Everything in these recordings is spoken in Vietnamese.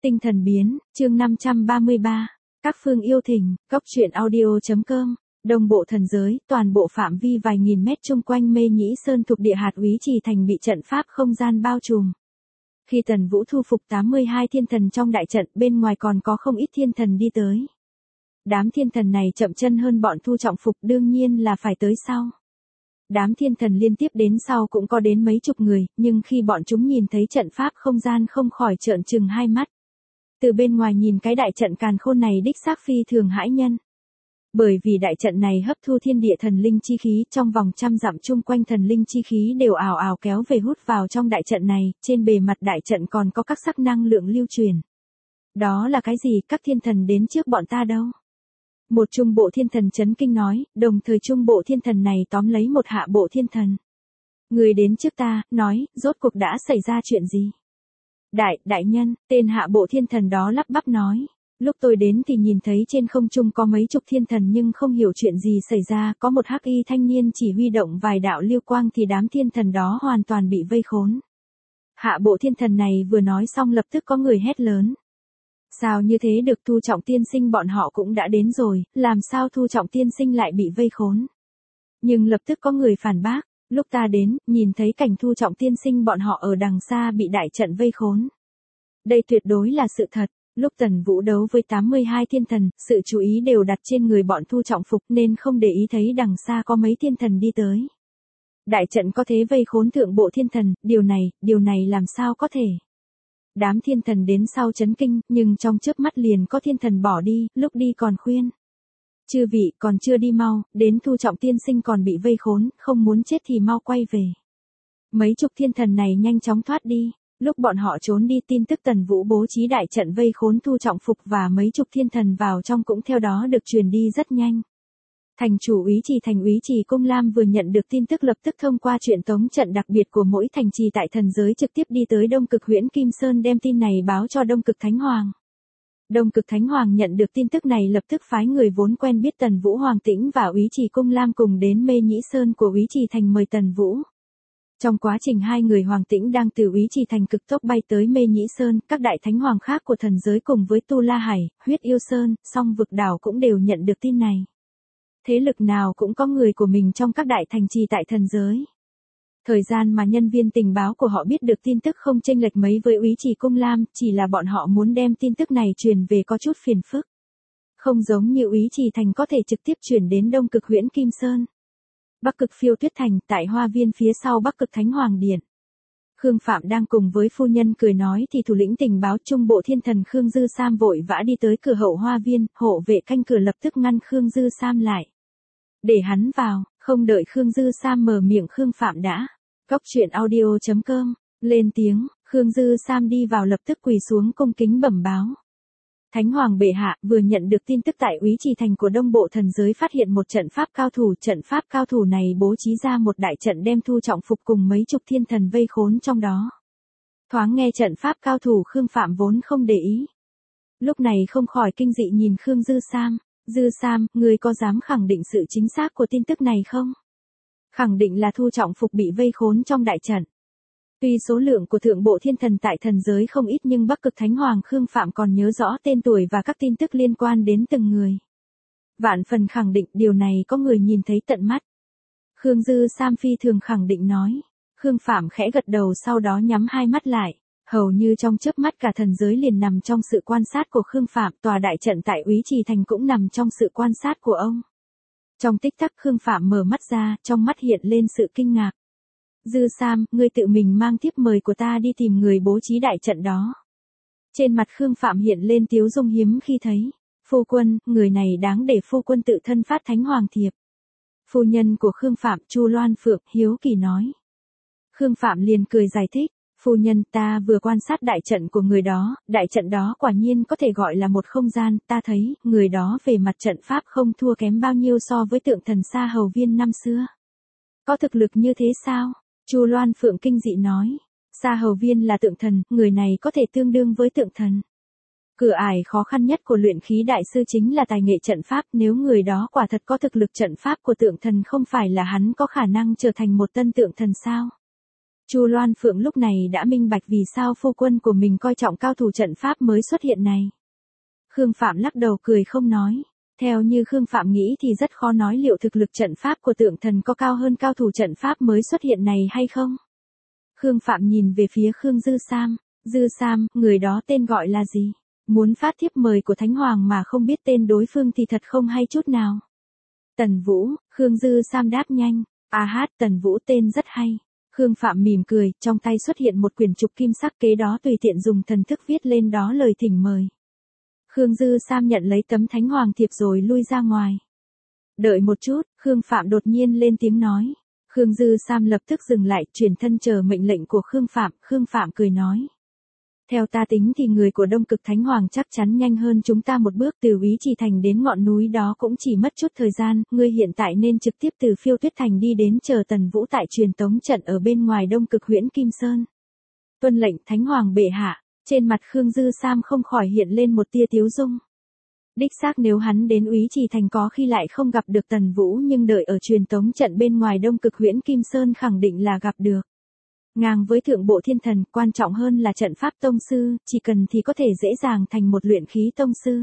Tinh thần biến, chương 533. Các phương yêu thỉnh, cốc truyện audio.com. Đông bộ thần giới, toàn bộ phạm vi vài nghìn mét chung quanh Mê Nhĩ Sơn thuộc địa hạt Úy Trì Thành bị trận pháp không gian bao trùm. Khi Tần Vũ thu phục 82 thiên thần trong đại trận, bên ngoài còn có không ít thiên thần đi tới. Đám thiên thần này chậm chân hơn bọn Thu Trọng Phục, đương nhiên là phải tới sau. Đám thiên thần liên tiếp đến sau cũng có đến mấy chục người, nhưng khi bọn chúng nhìn thấy trận pháp không gian không khỏi trợn trừng hai mắt. Từ bên ngoài nhìn cái đại trận càn khôn này đích xác phi thường hãi nhân. Bởi vì đại trận này hấp thu thiên địa thần linh chi khí, trong vòng trăm dặm chung quanh thần linh chi khí đều ào ào kéo về hút vào trong đại trận này, trên bề mặt đại trận còn có các sắc năng lượng lưu truyền. Đó là cái gì, các thiên thần đến trước bọn ta đâu? Một trung bộ thiên thần chấn kinh nói, đồng thời trung bộ thiên thần này tóm lấy một hạ bộ thiên thần. Người đến trước ta, nói, rốt cuộc đã xảy ra chuyện gì? Đại nhân, tên hạ bộ thiên thần đó lắp bắp nói. Lúc tôi đến thì nhìn thấy trên không trung có mấy chục thiên thần nhưng không hiểu chuyện gì xảy ra, có một hắc y thanh niên chỉ huy động vài đạo lưu quang thì đám thiên thần đó hoàn toàn bị vây khốn. Hạ bộ thiên thần này vừa nói xong lập tức có người hét lớn. Sao như thế được, Thu Trọng tiên sinh bọn họ cũng đã đến rồi, làm sao Thu Trọng tiên sinh lại bị vây khốn? Nhưng lập tức có người phản bác, lúc ta đến, nhìn thấy cảnh Thu Trọng tiên sinh bọn họ ở đằng xa bị đại trận vây khốn. Đây tuyệt đối là sự thật. Lúc Tần Vũ đấu với 82 thiên thần, sự chú ý đều đặt trên người bọn Thu Trọng Phục nên không để ý thấy đằng xa có mấy thiên thần đi tới. Đại trận có thế vây khốn thượng bộ thiên thần, điều này làm sao có thể? Đám thiên thần đến sau chấn kinh, nhưng trong chớp mắt liền có thiên thần bỏ đi, lúc đi còn khuyên. Chư vị còn chưa đi mau, đến Thu Trọng tiên sinh còn bị vây khốn, không muốn chết thì mau quay về. Mấy chục thiên thần này nhanh chóng thoát đi. Lúc bọn họ trốn đi, tin tức Tần Vũ bố trí đại trận vây khốn Thu Trọng Phục và mấy chục thiên thần vào trong cũng theo đó được truyền đi rất nhanh. Thành chủ Úy Trì Thành Úy Trì Cung Lam vừa nhận được tin tức lập tức thông qua truyền tống trận đặc biệt của mỗi thành trì tại thần giới trực tiếp đi tới Đông Cực Huyễn Kim Sơn đem tin này báo cho Đông Cực Thánh Hoàng. Đông Cực Thánh Hoàng nhận được tin tức này lập tức phái người vốn quen biết Tần Vũ Hoàng Tĩnh và Úy Trì Cung Lam cùng đến Mê Nhĩ Sơn của Úy Trì Thành mời Tần Vũ. Trong quá trình hai người Hoàng Tĩnh đang từ Úy Trì Thành cực tốc bay tới Mê Nhĩ Sơn, các đại thánh hoàng khác của thần giới cùng với Tu La Hải, Huyết Yêu Sơn, Song Vực Đảo cũng đều nhận được tin này. Thế lực nào cũng có người của mình trong các đại thành trì tại thần giới. Thời gian mà nhân viên tình báo của họ biết được tin tức không chênh lệch mấy với Úy Trì Cung Lam, chỉ là bọn họ muốn đem tin tức này truyền về có chút phiền phức. Không giống như Úy Trì Thành có thể trực tiếp chuyển đến Đông Cực Huyễn Kim Sơn. Bắc Cực Phiêu Tuyết Thành, tại hoa viên phía sau Bắc Cực Thánh Hoàng Điện. Khương Phạm đang cùng với phu nhân cười nói thì thủ lĩnh tình báo trung bộ thiên thần Khương Dư Sam vội vã đi tới cửa hậu hoa viên, hộ vệ canh cửa lập tức ngăn Khương Dư Sam lại. Để hắn vào, không đợi Khương Dư Sam mở miệng Khương Phạm đã. Cốc truyện audio.com, lên tiếng, Khương Dư Sam đi vào lập tức quỳ xuống cung kính bẩm báo. Thánh Hoàng bệ hạ vừa nhận được tin tức tại Úy Trì Thành của Đông Bộ thần giới phát hiện một trận pháp cao thủ này bố trí ra một đại trận đem Thu Trọng Phục cùng mấy chục thiên thần vây khốn trong đó. Thoáng nghe trận pháp cao thủ Khương Phạm vốn không để ý. Lúc này không khỏi kinh dị nhìn Khương Dư Sam. Dư Sam, ngươi có dám khẳng định sự chính xác của tin tức này không? Khẳng định là Thu Trọng Phục bị vây khốn trong đại trận. Tuy số lượng của thượng bộ thiên thần tại thần giới không ít nhưng Bắc Cực Thánh Hoàng Khương Phạm còn nhớ rõ tên tuổi và các tin tức liên quan đến từng người. Vạn phần khẳng định điều này có người nhìn thấy tận mắt. Khương Dư Sam phi thường khẳng định nói. Khương Phạm khẽ gật đầu sau đó nhắm hai mắt lại. Hầu như trong chớp mắt cả thần giới liền nằm trong sự quan sát của Khương Phạm, tòa đại trận tại Úy Trì Thành cũng nằm trong sự quan sát của ông. Trong tích tắc Khương Phạm mở mắt ra, trong mắt hiện lên sự kinh ngạc. Dư Sam, ngươi tự mình mang thiếp mời của ta đi tìm người bố trí đại trận đó. Trên mặt Khương Phạm hiện lên tiếu dung hiếm khi thấy. Phu quân, người này đáng để phu quân tự thân phát thánh hoàng thiệp. Phu nhân của Khương Phạm, Chu Loan Phượng, hiếu kỳ nói. Khương Phạm liền cười giải thích. Phu nhân, ta vừa quan sát đại trận của người đó, đại trận đó quả nhiên có thể gọi là một không gian, ta thấy, người đó về mặt trận pháp không thua kém bao nhiêu so với tượng thần Sa Hầu Viên năm xưa. Có thực lực như thế sao? Chu Loan Phượng kinh dị nói. Sa Hầu Viên là tượng thần, người này có thể tương đương với tượng thần. Cửa ải khó khăn nhất của luyện khí đại sư chính là tài nghệ trận pháp, nếu người đó quả thật có thực lực trận pháp của tượng thần không phải là hắn có khả năng trở thành một tân tượng thần sao? Chu Loan Phượng lúc này đã minh bạch vì sao phu quân của mình coi trọng cao thủ trận pháp mới xuất hiện này. Khương Phạm lắc đầu cười không nói. Theo như Khương Phạm nghĩ thì rất khó nói liệu thực lực trận pháp của Tượng Thần có cao hơn cao thủ trận pháp mới xuất hiện này hay không. Khương Phạm nhìn về phía Khương Dư Sam. Dư Sam, người đó tên gọi là gì? Muốn phát thiếp mời của Thánh Hoàng mà không biết tên đối phương thì thật không hay chút nào. Tần Vũ, Khương Dư Sam đáp nhanh. Tần Vũ tên rất hay. Khương Phạm mỉm cười, trong tay xuất hiện một quyển trục kim sắc, kế đó tùy tiện dùng thần thức viết lên đó lời thỉnh mời. Khương Dư Sam nhận lấy tấm Thánh Hoàng thiệp rồi lui ra ngoài. Đợi một chút, Khương Phạm đột nhiên lên tiếng nói. Khương Dư Sam lập tức dừng lại, chuyển thân chờ mệnh lệnh của Khương Phạm. Khương Phạm cười nói. Theo ta tính thì người của Đông Cực Thánh Hoàng chắc chắn nhanh hơn chúng ta một bước, từ Úy Trì Thành đến ngọn núi đó cũng chỉ mất chút thời gian, ngươi hiện tại nên trực tiếp từ Phiêu Tuyết Thành đi đến chờ Tần Vũ tại truyền tống trận ở bên ngoài Đông Cực Huyễn Kim Sơn. Tuân lệnh Thánh Hoàng bệ hạ. Trên mặt Khương Dư Sam không khỏi hiện lên một tia tiếu dung. Đích xác nếu hắn đến Úy Trì Thành có khi lại không gặp được Tần Vũ, nhưng đợi ở truyền tống trận bên ngoài Đông Cực Huyễn Kim Sơn khẳng định là gặp được. Ngang với thượng bộ thiên thần, quan trọng hơn là trận pháp tông sư, chỉ cần thì có thể dễ dàng thành một luyện khí tông sư.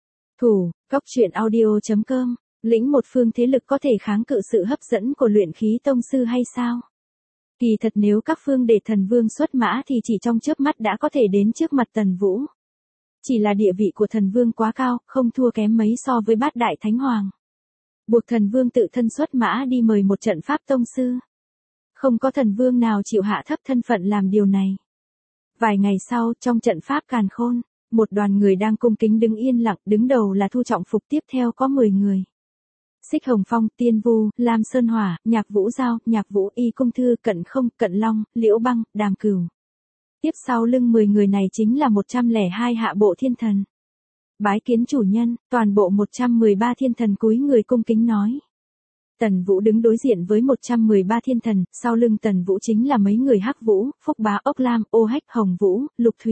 Thủ, Cốc Truyện Audio.com, lĩnh một phương thế lực có thể kháng cự sự hấp dẫn của luyện khí tông sư hay sao? Kỳ thật nếu các phương để thần vương xuất mã thì chỉ trong chớp mắt đã có thể đến trước mặt Tần Vũ. Chỉ là địa vị của thần vương quá cao, không thua kém mấy so với bát đại thánh hoàng. Buộc thần vương tự thân xuất mã đi mời một trận pháp tông sư. Không có thần vương nào chịu hạ thấp thân phận làm điều này. Vài ngày sau, trong trận pháp Càn Khôn, một đoàn người đang cung kính đứng yên lặng, đứng đầu là Thu Trọng Phục, tiếp theo có 10 người. Xích Hồng Phong, Tiên Vu, Lam Sơn Hỏa, Nhạc Vũ Giao, Nhạc Vũ Y Cung Thư, Cận Không, Cận Long, Liễu Băng, Đàm Cửu. Tiếp sau lưng 10 người này chính là 102 hạ bộ thiên thần. Bái kiến chủ nhân, toàn bộ 113 thiên thần cúi người cung kính nói. Tần Vũ đứng đối diện với 113 thiên thần, sau lưng Tần Vũ chính là mấy người Hắc Vũ, Phúc Bá, Ốc Lam, Ô Hách, Hồng Vũ, Lục Thủy.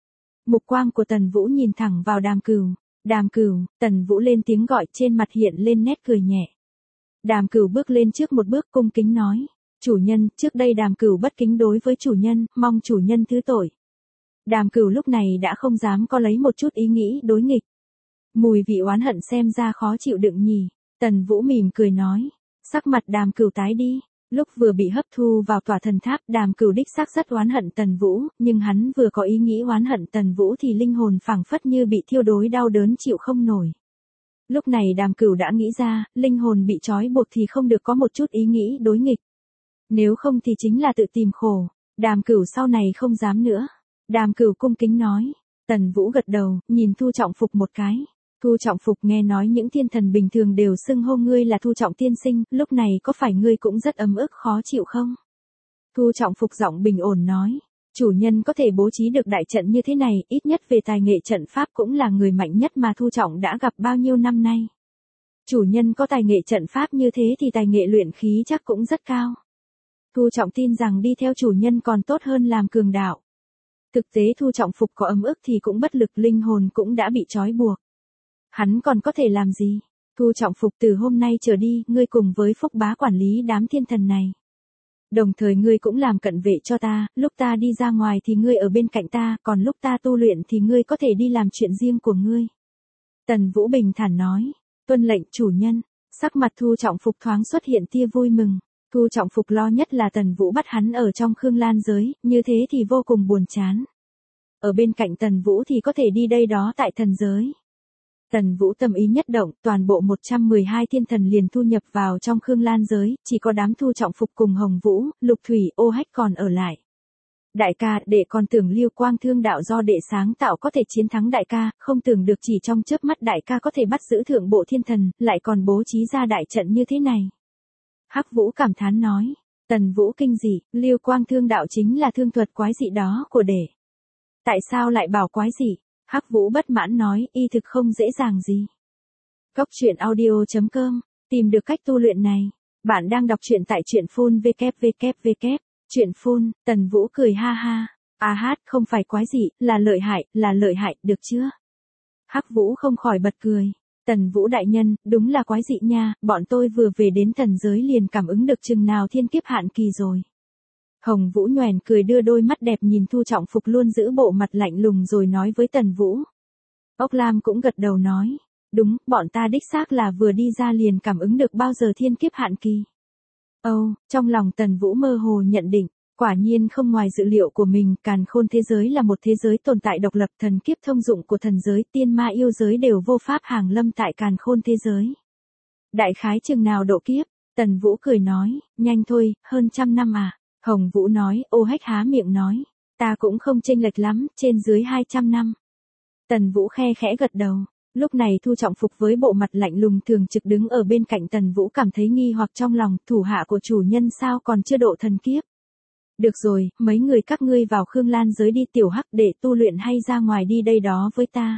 Mục quang của Tần Vũ nhìn thẳng vào Đàm Cửu. Đàm Cửu, Tần Vũ lên tiếng gọi, trên mặt hiện lên nét cười nhẹ. Đàm Cửu bước lên trước một bước cung kính nói. Chủ nhân, trước đây Đàm Cửu bất kính đối với chủ nhân, mong chủ nhân thứ tội. Đàm Cửu lúc này đã không dám có lấy một chút ý nghĩ đối nghịch. Mùi vị oán hận xem ra khó chịu đựng nhỉ. Tần Vũ mỉm cười nói. Sắc mặt Đàm Cửu tái đi. Lúc vừa bị hấp thu vào tòa thần tháp, Đàm Cửu đích xác rất oán hận Tần Vũ, nhưng hắn vừa có ý nghĩ oán hận Tần Vũ thì linh hồn phảng phất như bị thiêu đốt đau đớn chịu không nổi. Lúc này Đàm Cửu đã nghĩ ra, linh hồn bị trói buộc thì không được có một chút ý nghĩ đối nghịch. Nếu không thì chính là tự tìm khổ. Đàm Cửu sau này không dám nữa. Đàm Cửu cung kính nói. Tần Vũ gật đầu, nhìn Thu Trọng Phục một cái. Thu Trọng Phục nghe nói những thiên thần bình thường đều xưng hô ngươi là Thu Trọng tiên sinh, lúc này có phải ngươi cũng rất ấm ức khó chịu không? Thu Trọng Phục giọng bình ổn nói. Chủ nhân có thể bố trí được đại trận như thế này, ít nhất về tài nghệ trận pháp cũng là người mạnh nhất mà Thu Trọng đã gặp bao nhiêu năm nay. Chủ nhân có tài nghệ trận pháp như thế thì tài nghệ luyện khí chắc cũng rất cao. Thu Trọng tin rằng đi theo chủ nhân còn tốt hơn làm cường đạo. Thực tế Thu Trọng Phục có ấm ức thì cũng bất lực, linh hồn cũng đã bị trói buộc. Hắn còn có thể làm gì? Thu Trọng Phục, từ hôm nay trở đi, ngươi cùng với Phúc Bá quản lý đám thiên thần này. Đồng thời ngươi cũng làm cận vệ cho ta, lúc ta đi ra ngoài thì ngươi ở bên cạnh ta, còn lúc ta tu luyện thì ngươi có thể đi làm chuyện riêng của ngươi. Tần Vũ bình thản nói. Tuân lệnh chủ nhân. Sắc mặt Thu Trọng Phục thoáng xuất hiện tia vui mừng. Thu Trọng Phục lo nhất là Tần Vũ bắt hắn ở trong Khương Lan giới, như thế thì vô cùng buồn chán. Ở bên cạnh Tần Vũ thì có thể đi đây đó tại thần giới. Tần Vũ tâm ý nhất động, toàn bộ 112 thiên thần liền thu nhập vào trong Khương Lan giới, chỉ có đám Thu Trọng Phục cùng Hồng Vũ, Lục Thủy, Ô Hách còn ở lại. Đại ca, đệ còn tưởng Lưu Quang Thương đạo do đệ sáng tạo có thể chiến thắng đại ca, không tưởng được chỉ trong chớp mắt đại ca có thể bắt giữ thượng bộ thiên thần, lại còn bố trí ra đại trận như thế này. Hắc Vũ cảm thán nói. Tần Vũ kinh dị, Lưu Quang Thương đạo chính là thương thuật quái dị đó của đệ. Tại sao lại bảo quái dị? Hắc Vũ bất mãn nói, y thực không dễ dàng gì. Cốc Truyện Audio.com, tìm được cách tu luyện này. Bạn đang đọc truyện tại truyện phun www. Truyện phun, Tần Vũ cười ha ha. Không phải quái dị, là lợi hại, được chưa? Hắc Vũ không khỏi bật cười. Tần Vũ đại nhân, đúng là quái dị nha, bọn tôi vừa về đến thần giới liền cảm ứng được chừng nào thiên kiếp hạn kỳ rồi. Hồng Vũ nhoẻn cười đưa đôi mắt đẹp nhìn Thu Trọng Phục luôn giữ bộ mặt lạnh lùng rồi nói với Tần Vũ. Ốc Lam cũng gật đầu nói. Đúng, bọn ta đích xác là vừa đi ra liền cảm ứng được bao giờ thiên kiếp hạn kỳ. Trong lòng Tần Vũ mơ hồ nhận định, quả nhiên không ngoài dự liệu của mình, càn khôn thế giới là một thế giới tồn tại độc lập, thần kiếp thông dụng của thần giới, tiên ma yêu giới đều vô pháp hàng lâm tại càn khôn thế giới. Đại khái chừng nào độ kiếp? Tần Vũ cười nói, nhanh thôi, hơn 100 năm à. Hồng Vũ nói, Ô Hách há miệng nói, ta cũng không chênh lệch lắm, trên dưới 200 năm. Tần Vũ khe khẽ gật đầu. Lúc này Thu Trọng Phục với bộ mặt lạnh lùng thường trực đứng ở bên cạnh Tần Vũ cảm thấy nghi hoặc trong lòng, thủ hạ của chủ nhân sao còn chưa độ thần kiếp. Được rồi, mấy người các ngươi vào Khương Lan giới đi tiểu Hắc để tu luyện hay ra ngoài đi đây đó với ta.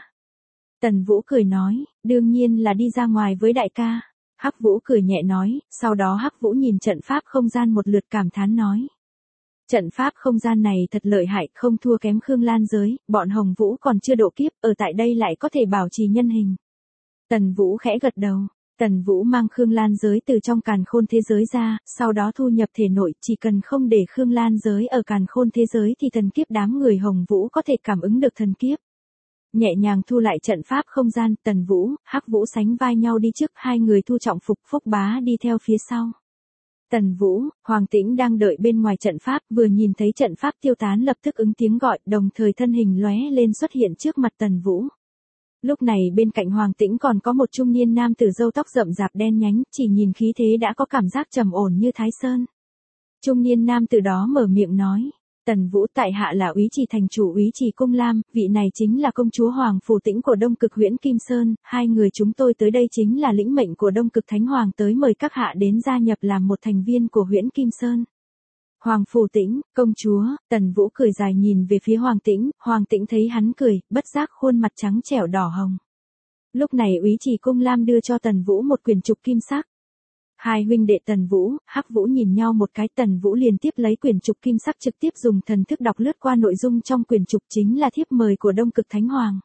Tần Vũ cười nói, đương nhiên là đi ra ngoài với đại ca. Hắc Vũ cười nhẹ nói, sau đó Hắc Vũ nhìn trận pháp không gian một lượt cảm thán nói. Trận pháp không gian này thật lợi hại, không thua kém Khương Lan giới, bọn Hồng Vũ còn chưa độ kiếp, ở tại đây lại có thể bảo trì nhân hình. Tần Vũ khẽ gật đầu. Tần Vũ mang Khương Lan giới từ trong càn khôn thế giới ra, sau đó thu nhập thể nội, chỉ cần không để Khương Lan giới ở càn khôn thế giới thì thần kiếp đám người Hồng Vũ có thể cảm ứng được thần kiếp. Nhẹ nhàng thu lại trận pháp không gian, Tần Vũ, Hắc Vũ sánh vai nhau đi trước, hai người Thu Trọng Phục, Phúc Bá đi theo phía sau. Tần Vũ, Hoàng Tĩnh đang đợi bên ngoài trận pháp, vừa nhìn thấy trận pháp tiêu tán lập tức ứng tiếng gọi, đồng thời thân hình lóe lên xuất hiện trước mặt Tần Vũ. Lúc này bên cạnh Hoàng Tĩnh còn có một trung niên nam tử râu tóc rậm rạp đen nhánh, chỉ nhìn khí thế đã có cảm giác trầm ổn như Thái Sơn. Trung niên nam tử đó mở miệng nói, Tần Vũ, tại hạ là Úy Trì thành chủ Úy Trì Cung Lam, vị này chính là công chúa Hoàng Phù Tĩnh của Đông Cực Huyễn Kim Sơn, hai người chúng tôi tới đây chính là lĩnh mệnh của Đông Cực Thánh Hoàng tới mời các hạ đến gia nhập làm một thành viên của Huyễn Kim Sơn. Hoàng Phù Tĩnh, công chúa, Tần Vũ cười dài nhìn về phía Hoàng Tĩnh thấy hắn cười, bất giác khuôn mặt trắng trẻo đỏ hồng. Lúc này Úy Trì Cung Lam đưa cho Tần Vũ một quyển trục kim sắc. Hai huynh đệ Tần Vũ, Hắc Vũ nhìn nhau một cái, Tần Vũ liền tiếp lấy quyển trục kim sắc trực tiếp dùng thần thức đọc lướt qua nội dung trong quyển trục chính là thiếp mời của Đông Cực Thánh Hoàng.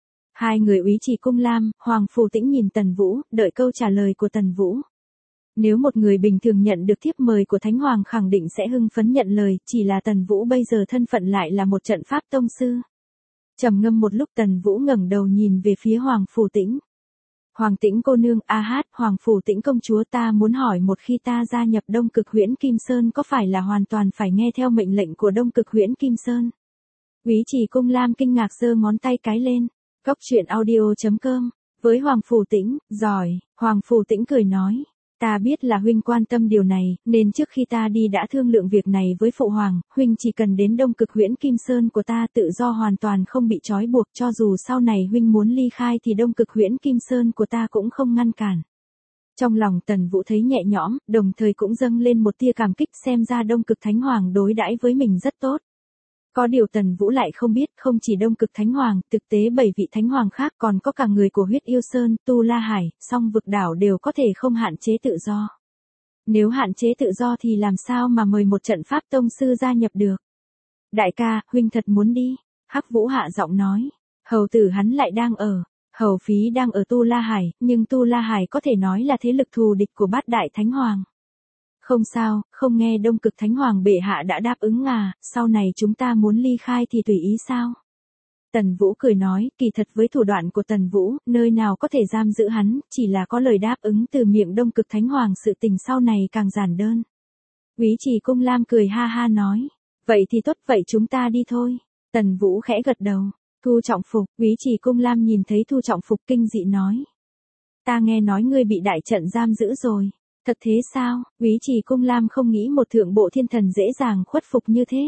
Hai người Úy Trì Cung Lam, Hoàng Phù Tĩnh nhìn Tần Vũ, đợi câu trả lời của Tần Vũ. Nếu một người bình thường nhận được thiếp mời của Thánh Hoàng khẳng định sẽ hưng phấn nhận lời, chỉ là Tần Vũ bây giờ thân phận lại là một trận pháp tông sư. Trầm ngâm một lúc Tần Vũ ngẩng đầu nhìn về phía Hoàng Phù Tĩnh. Hoàng Tĩnh cô nương, Hoàng Phù Tĩnh công chúa, ta muốn hỏi, một khi ta gia nhập Đông Cực Huyễn Kim Sơn có phải là hoàn toàn phải nghe theo mệnh lệnh của Đông Cực Huyễn Kim Sơn? Úy Trì Cung Lam kinh ngạc giơ ngón tay cái lên. Cốc.audio.com. Với Hoàng Phù Tĩnh, giỏi, Hoàng Phù Tĩnh cười nói. Ta biết là huynh quan tâm điều này, nên trước khi ta đi đã thương lượng việc này với phụ hoàng, huynh chỉ cần đến Đông Cực Huyễn Kim Sơn của ta tự do hoàn toàn không bị trói buộc, cho dù sau này huynh muốn ly khai thì Đông Cực Huyễn Kim Sơn của ta cũng không ngăn cản. Trong lòng Tần Vũ thấy nhẹ nhõm, đồng thời cũng dâng lên một tia cảm kích, xem ra Đông Cực Thánh Hoàng đối đãi với mình rất tốt. Có điều Tần Vũ lại không biết, không chỉ Đông Cực Thánh Hoàng, thực tế 7 vị Thánh Hoàng khác còn có cả người của Huyết Yêu Sơn, Tu La Hải, Song Vực Đảo đều có thể không hạn chế tự do. Nếu hạn chế tự do thì làm sao mà mời một trận pháp tông sư gia nhập được? Đại ca, huynh thật muốn đi? Hắc Vũ hạ giọng nói. Hầu tử hắn lại đang ở. Hầu Phí đang ở Tu La Hải, nhưng Tu La Hải có thể nói là thế lực thù địch của bát đại Thánh Hoàng. Không sao, không nghe Đông Cực Thánh Hoàng bệ hạ đã đáp ứng à, sau này chúng ta muốn ly khai thì tùy ý sao? Tần Vũ cười nói, kỳ thật với thủ đoạn của Tần Vũ, nơi nào có thể giam giữ hắn, chỉ là có lời đáp ứng từ miệng Đông Cực Thánh Hoàng, sự tình sau này càng giản đơn. Úy Trì Cung Lam cười ha ha nói, vậy thì tốt, vậy chúng ta đi thôi. Tần Vũ khẽ gật đầu. Thu Trọng Phục, Úy Trì Cung Lam nhìn thấy Thu Trọng Phục kinh dị nói. Ta nghe nói ngươi bị đại trận giam giữ rồi. Thật thế sao? Úy Trì Cung Lam không nghĩ một thượng bộ thiên thần dễ dàng khuất phục như thế.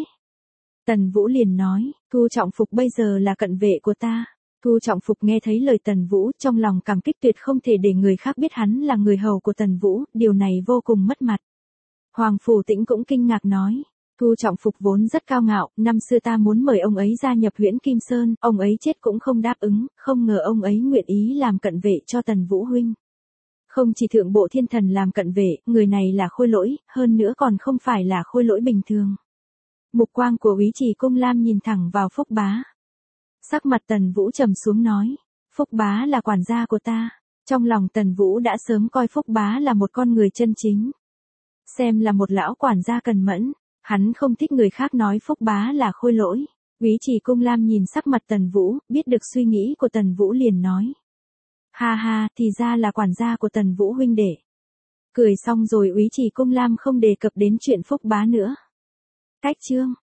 Tần Vũ liền nói, Thu Trọng Phục bây giờ là cận vệ của ta. Thu Trọng Phục nghe thấy lời Tần Vũ, trong lòng cảm kích tuyệt không thể để người khác biết hắn là người hầu của Tần Vũ, điều này vô cùng mất mặt. Hoàng Phù Tĩnh cũng kinh ngạc nói, Thu Trọng Phục vốn rất cao ngạo, năm xưa ta muốn mời ông ấy gia nhập Huyễn Kim Sơn, ông ấy chết cũng không đáp ứng, không ngờ ông ấy nguyện ý làm cận vệ cho Tần Vũ huynh. Không chỉ thượng bộ thiên thần làm cận vệ, người này là khôi lỗi, hơn nữa còn không phải là khôi lỗi bình thường. Mục quang của Úy Trì Cung Lam nhìn thẳng vào Phúc Bá. Sắc mặt Tần Vũ trầm xuống nói, Phúc Bá là quản gia của ta. Trong lòng Tần Vũ đã sớm coi Phúc Bá là một con người chân chính. Xem là một lão quản gia cần mẫn. Hắn không thích người khác nói Phúc Bá là khôi lỗi. Úy Trì Cung Lam nhìn sắc mặt Tần Vũ, biết được suy nghĩ của Tần Vũ liền nói. Ha ha, thì ra là quản gia của Tần Vũ huynh đệ. Cười xong rồi Úy Trì Cung Lam không đề cập đến chuyện Phúc Bá nữa. Cách chương